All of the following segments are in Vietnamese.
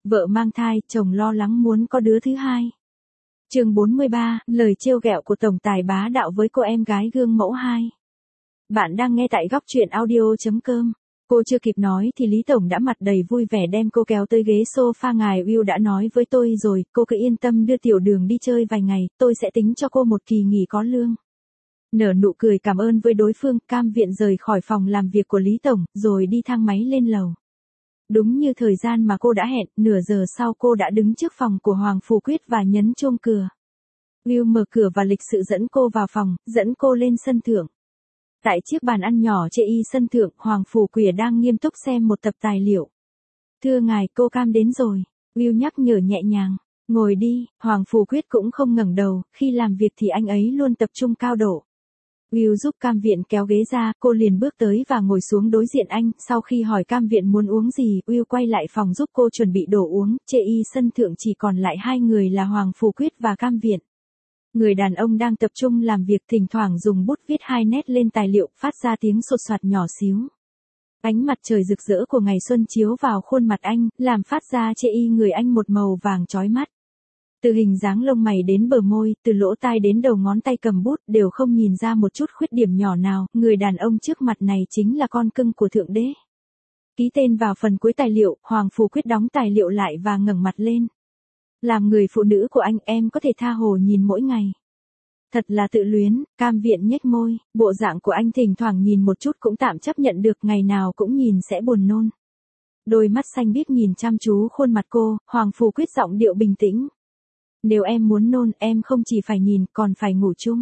Vợ mang thai, chồng lo lắng muốn có đứa thứ hai. Chương 43, lời trêu ghẹo của tổng tài bá đạo với cô em gái gương mẫu 2. Bạn đang nghe tại góc truyện audio.com. Cô chưa kịp nói thì Lý Tổng đã mặt đầy vui vẻ đem cô kéo tới ghế sofa. Ngài Will đã nói với tôi rồi, cô cứ yên tâm đưa Tiểu Đường đi chơi vài ngày, tôi sẽ tính cho cô một kỳ nghỉ có lương. Nở nụ cười cảm ơn với đối phương, Cam Viện rời khỏi phòng làm việc của Lý Tổng, rồi đi thang máy lên lầu. Đúng như thời gian mà cô đã hẹn, nửa giờ sau cô đã đứng trước phòng của Hoàng Phủ Quyết và nhấn chuông cửa. Will mở cửa và lịch sự dẫn cô vào phòng, dẫn cô lên sân thượng. Tại chiếc bàn ăn nhỏ chê y sân thượng, Hoàng Phủ Quyết đang nghiêm túc xem một tập tài liệu. Thưa ngài, cô Cam đến rồi. Will nhắc nhở nhẹ nhàng. Ngồi đi, Hoàng Phủ Quyết cũng không ngẩng đầu, khi làm việc thì anh ấy luôn tập trung cao độ. Will giúp Cam Viện kéo ghế ra, cô liền bước tới và ngồi xuống đối diện anh. Sau khi hỏi Cam Viện muốn uống gì, Will quay lại phòng giúp cô chuẩn bị đồ uống. Chê y sân thượng chỉ còn lại hai người là Hoàng Phủ Quyết và Cam Viện. Người đàn ông đang tập trung làm việc, thỉnh thoảng dùng bút viết hai nét lên tài liệu, phát ra tiếng sột soạt nhỏ xíu. Ánh mặt trời rực rỡ của ngày xuân chiếu vào khuôn mặt anh, làm phát ra chê y người anh một màu vàng chói mắt. Từ hình dáng lông mày đến bờ môi, từ lỗ tai đến đầu ngón tay cầm bút, đều không nhìn ra một chút khuyết điểm nhỏ nào. Người đàn ông trước mặt này chính là con cưng của Thượng Đế. Ký tên vào phần cuối tài liệu, Hoàng Phủ Quyết đóng tài liệu lại và ngẩng mặt lên. Làm người phụ nữ của anh, em có thể tha hồ nhìn mỗi ngày. Thật là tự luyến. Cam Viện nhếch môi, bộ dạng của anh thỉnh thoảng nhìn một chút cũng tạm chấp nhận được, ngày nào cũng nhìn sẽ buồn nôn. Đôi mắt xanh biếc nhìn chăm chú khuôn mặt cô, Hoàng Phủ Quyết giọng điệu bình tĩnh. Nếu em muốn nôn, em không chỉ phải nhìn, còn phải ngủ chung.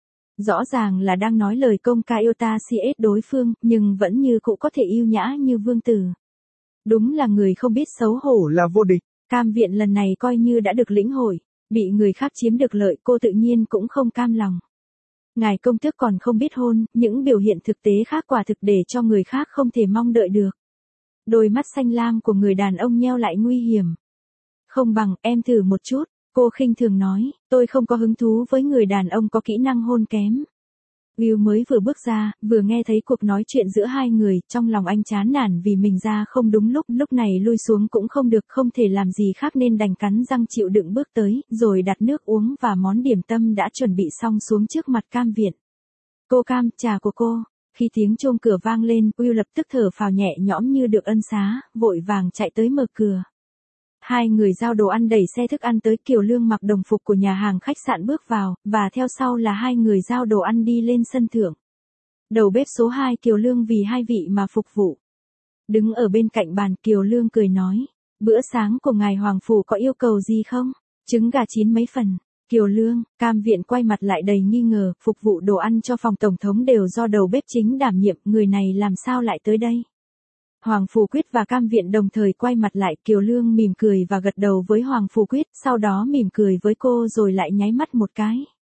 Rõ ràng là đang nói lời công ca yêu ta si ết đối phương, nhưng vẫn như cũ có thể yêu nhã như vương tử. Đúng là người không biết xấu hổ là vô địch. Cam Viện lần này coi như đã được lĩnh hội, bị người khác chiếm được lợi, cô tự nhiên cũng không cam lòng. Ngài công tước còn không biết hôn, những biểu hiện thực tế khác quả thực để cho người khác không thể mong đợi được. Đôi mắt xanh lam của người đàn ông nheo lại nguy hiểm. Không bằng, em thử một chút. Cô khinh thường nói, tôi không có hứng thú với người đàn ông có kỹ năng hôn kém. Will mới vừa bước ra, vừa nghe thấy cuộc nói chuyện giữa hai người, trong lòng anh chán nản vì mình ra không đúng lúc này lui xuống cũng không được, không thể làm gì khác nên đành cắn răng chịu đựng bước tới, rồi đặt nước uống và món điểm tâm đã chuẩn bị xong xuống trước mặt Cam Viện. Cô Cam, trà của cô. Khi tiếng chuông cửa vang lên, Will lập tức thở phào nhẹ nhõm như được ân xá, vội vàng chạy tới mở cửa. Hai người giao đồ ăn đẩy xe thức ăn tới, Kiều Lương mặc đồng phục của nhà hàng khách sạn bước vào, và theo sau là hai người giao đồ ăn đi lên sân thượng. Đầu bếp số 2 Kiều Lương vì hai vị mà phục vụ. Đứng ở bên cạnh bàn, Kiều Lương cười nói, bữa sáng của ngài Hoàng Phủ có yêu cầu gì không? Trứng gà chín mấy phần? Kiều Lương. Cam Viện quay mặt lại đầy nghi ngờ, phục vụ đồ ăn cho phòng tổng thống đều do đầu bếp chính đảm nhiệm, người này làm sao lại tới đây? Hoàng Phủ Quyết và Cam Viện đồng thời quay mặt lại, Kiều Lương mỉm cười và gật đầu với Hoàng Phủ Quyết, sau đó mỉm cười với cô rồi lại nháy mắt một cái.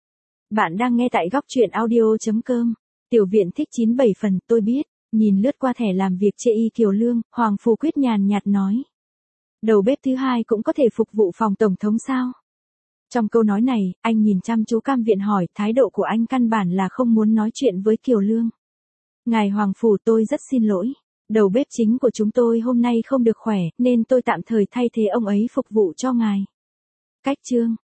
Bạn đang nghe tại góc truyện audio.com. Tiểu Viện thích 97 phần, tôi biết. Nhìn lướt qua thẻ làm việc chê y Kiều Lương, Hoàng Phủ Quyết nhàn nhạt nói. Đầu bếp thứ hai cũng có thể phục vụ phòng tổng thống sao? Trong câu nói này, anh nhìn chăm chú Cam Viện hỏi, thái độ của anh căn bản là không muốn nói chuyện với Kiều Lương. Ngài Hoàng Phủ, tôi rất xin lỗi. Đầu bếp chính của chúng tôi hôm nay không được khỏe, nên tôi tạm thời thay thế ông ấy phục vụ cho ngài. Cách chương.